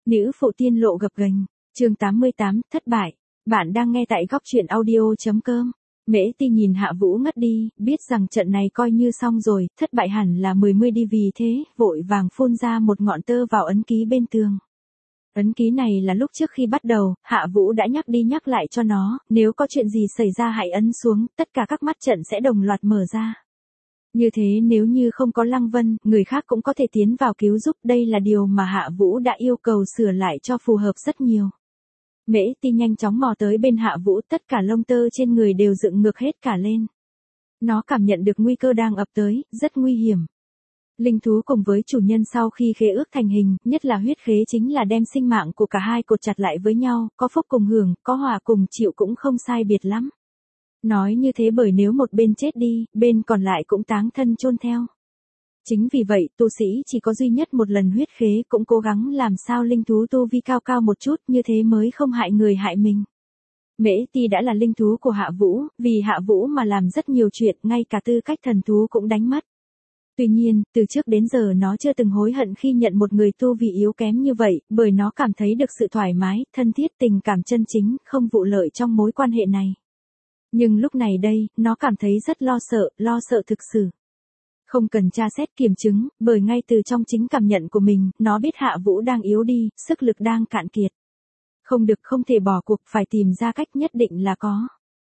Nữ phụ tiên lộ gập ghềnh, chương 88, thất bại. Bạn đang nghe tại góc truyện audio.com. Mễ Ti nhìn Hạ Vũ ngất đi, biết rằng trận này coi như xong rồi, thất bại hẳn là 10 đi vì thế, vội vàng phun ra một ngọn tơ vào ấn ký bên tường. Ấn ký này là lúc trước khi bắt đầu, Hạ Vũ đã nhắc đi nhắc lại cho nó, nếu có chuyện gì xảy ra hãy ấn xuống, tất cả các mắt trận sẽ đồng loạt mở ra. Như thế nếu như không có Lăng Vân, người khác cũng có thể tiến vào cứu giúp, đây là điều mà Hạ Vũ đã yêu cầu sửa lại cho phù hợp rất nhiều. Mễ Ti nhanh chóng mò tới bên Hạ Vũ, tất cả lông tơ trên người đều dựng ngược hết cả lên. Nó cảm nhận được nguy cơ đang ập tới, rất nguy hiểm. Linh thú cùng với chủ nhân sau khi khế ước thành hình, nhất là huyết khế chính là đem sinh mạng của cả hai cột chặt lại với nhau, có phúc cùng hưởng, có hòa cùng chịu cũng không sai biệt lắm. Nói như thế bởi nếu một bên chết đi, bên còn lại cũng táng thân chôn theo. Chính vì vậy, tu sĩ chỉ có duy nhất một lần huyết khế cũng cố gắng làm sao linh thú tu vi cao cao một chút, như thế mới không hại người hại mình. Mễ Ti đã là linh thú của Hạ Vũ, vì Hạ Vũ mà làm rất nhiều chuyện, ngay cả tư cách thần thú cũng đánh mất. Tuy nhiên, từ trước đến giờ nó chưa từng hối hận khi nhận một người tu vi yếu kém như vậy, bởi nó cảm thấy được sự thoải mái, thân thiết, tình cảm chân chính, không vụ lợi trong mối quan hệ này. Nhưng lúc này đây, nó cảm thấy rất lo sợ thực sự. Không cần tra xét kiểm chứng, bởi ngay từ trong chính cảm nhận của mình, nó biết Hạ Vũ đang yếu đi, sức lực đang cạn kiệt. Không được, không thể bỏ cuộc, phải tìm ra cách, nhất định là có.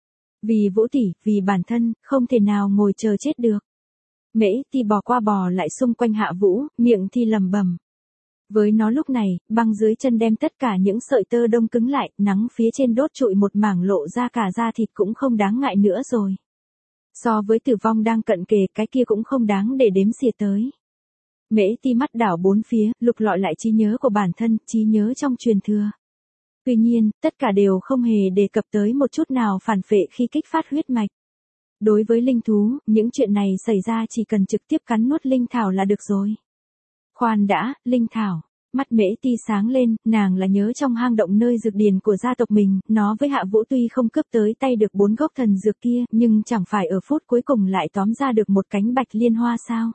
Vì Vũ tỷ, vì bản thân, không thể nào ngồi chờ chết được. Mễ Ti bò qua bò lại xung quanh Hạ Vũ, miệng thì lẩm bẩm. Với nó lúc này, băng dưới chân đem tất cả những sợi tơ đông cứng lại, nắng phía trên đốt trụi một mảng lộ ra cả da thịt cũng không đáng ngại nữa rồi. So với tử vong đang cận kề, cái kia cũng không đáng để đếm xỉa tới. Mễ Ti mắt đảo bốn phía, lục lọi lại trí nhớ của bản thân, trí nhớ trong truyền thừa. Tuy nhiên, tất cả đều không hề đề cập tới một chút nào phản phệ khi kích phát huyết mạch. Đối với linh thú, những chuyện này xảy ra chỉ cần trực tiếp cắn nuốt linh thảo là được rồi. Khoan đã, linh thảo. Mắt Mễ Ti sáng lên, nàng là nhớ trong hang động nơi dược điền của gia tộc mình, nó với Hạ Vũ tuy không cướp tới tay được 4 gốc thần dược kia, nhưng chẳng phải ở phút cuối cùng lại tóm ra được một cánh bạch liên hoa sao?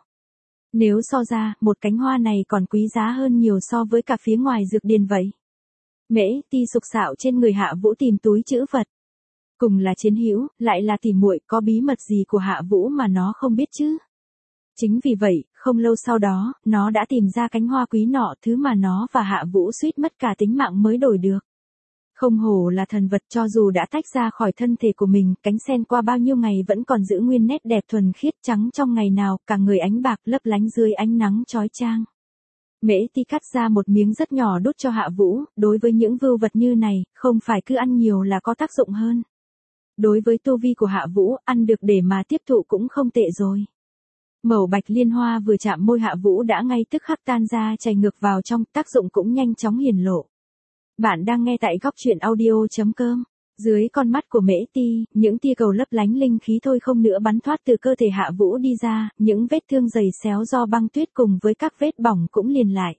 Nếu so ra, một cánh hoa này còn quý giá hơn nhiều so với cả phía ngoài dược điền vậy. Mễ Ti sục sạo trên người Hạ Vũ tìm túi trữ vật. Cùng là chiến hữu, lại là tỉ muội, có bí mật gì của Hạ Vũ mà nó không biết chứ? Chính vì vậy, không lâu sau đó, nó đã tìm ra cánh hoa quý nọ, thứ mà nó và Hạ Vũ suýt mất cả tính mạng mới đổi được. Không hổ là thần vật, cho dù đã tách ra khỏi thân thể của mình, cánh sen qua bao nhiêu ngày vẫn còn giữ nguyên nét đẹp thuần khiết trắng trong ngày nào, cả người ánh bạc lấp lánh dưới ánh nắng chói chang. Mễ Ti cắt ra một miếng rất nhỏ đút cho Hạ Vũ, đối với những vưu vật như này, không phải cứ ăn nhiều là có tác dụng hơn. Đối với tu vi của Hạ Vũ, ăn được để mà tiếp thụ cũng không tệ rồi. Mẩu bạch liên hoa vừa chạm môi Hạ Vũ đã ngay tức khắc tan ra chảy ngược vào trong, tác dụng cũng nhanh chóng hiển lộ. Bạn đang nghe tại góc truyện audio.com. Dưới con mắt của Mễ Ti, những tia cầu lấp lánh linh khí thôi không nữa bắn thoát từ cơ thể Hạ Vũ đi ra, những vết thương dày xéo do băng tuyết cùng với các vết bỏng cũng liền lại.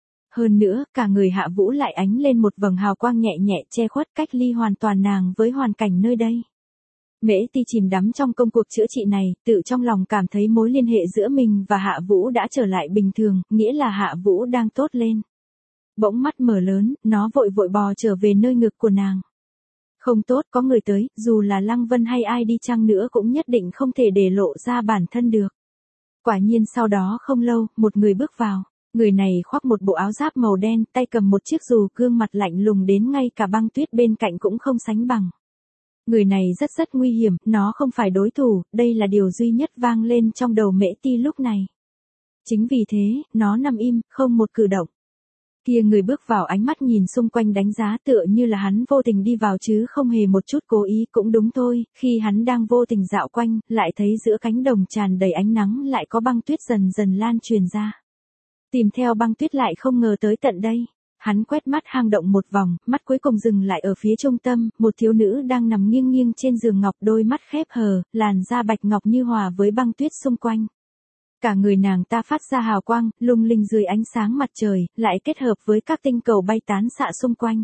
Hơn nữa, cả người Hạ Vũ lại ánh lên một vầng hào quang nhẹ nhẹ che khuất cách ly hoàn toàn nàng với hoàn cảnh nơi đây. Mễ Ti chìm đắm trong công cuộc chữa trị này, tự trong lòng cảm thấy mối liên hệ giữa mình và Hạ Vũ đã trở lại bình thường, nghĩa là Hạ Vũ đang tốt lên. Bỗng mắt mở lớn, nó vội vội bò trở về nơi ngực của nàng. Không tốt, có người tới, dù là Lăng Vân hay ai đi chăng nữa cũng nhất định không thể để lộ ra bản thân được. Quả nhiên sau đó không lâu, một người bước vào. Người này khoác một bộ áo giáp màu đen, tay cầm một chiếc dù, gương mặt lạnh lùng đến ngay cả băng tuyết bên cạnh cũng không sánh bằng. Người này rất nguy hiểm, nó không phải đối thủ, đây là điều duy nhất vang lên trong đầu Mễ Ti lúc này. Chính vì thế, nó nằm im, không một cử động. Kia người bước vào ánh mắt nhìn xung quanh đánh giá tựa như là hắn vô tình đi vào chứ không hề một chút cố ý, cũng đúng thôi, khi hắn đang vô tình dạo quanh, lại thấy giữa cánh đồng tràn đầy ánh nắng lại có băng tuyết dần dần lan truyền ra. Tìm theo băng tuyết lại không ngờ tới tận đây. Hắn quét mắt hang động một vòng, mắt cuối cùng dừng lại ở phía trung tâm, một thiếu nữ đang nằm nghiêng nghiêng trên giường ngọc, đôi mắt khép hờ, làn da bạch ngọc như hòa với băng tuyết xung quanh. Cả người nàng ta phát ra hào quang, lung linh dưới ánh sáng mặt trời, lại kết hợp với các tinh cầu bay tán xạ xung quanh.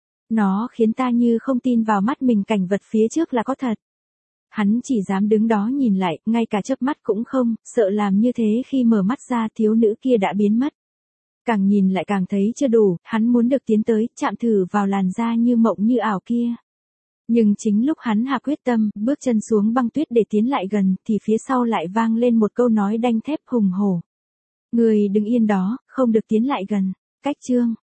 Nó khiến ta như không tin vào mắt mình, cảnh vật phía trước là có thật. Hắn chỉ dám đứng đó nhìn lại, ngay cả chớp mắt cũng không, sợ làm như thế khi mở mắt ra thiếu nữ kia đã biến mất. Càng nhìn lại càng thấy chưa đủ, hắn muốn được tiến tới, chạm thử vào làn da như mộng như ảo kia. Nhưng chính lúc hắn hạ quyết tâm, bước chân xuống băng tuyết để tiến lại gần, thì phía sau lại vang lên một câu nói đanh thép hùng hổ. Người đừng yên đó, không được tiến lại gần. Cách chương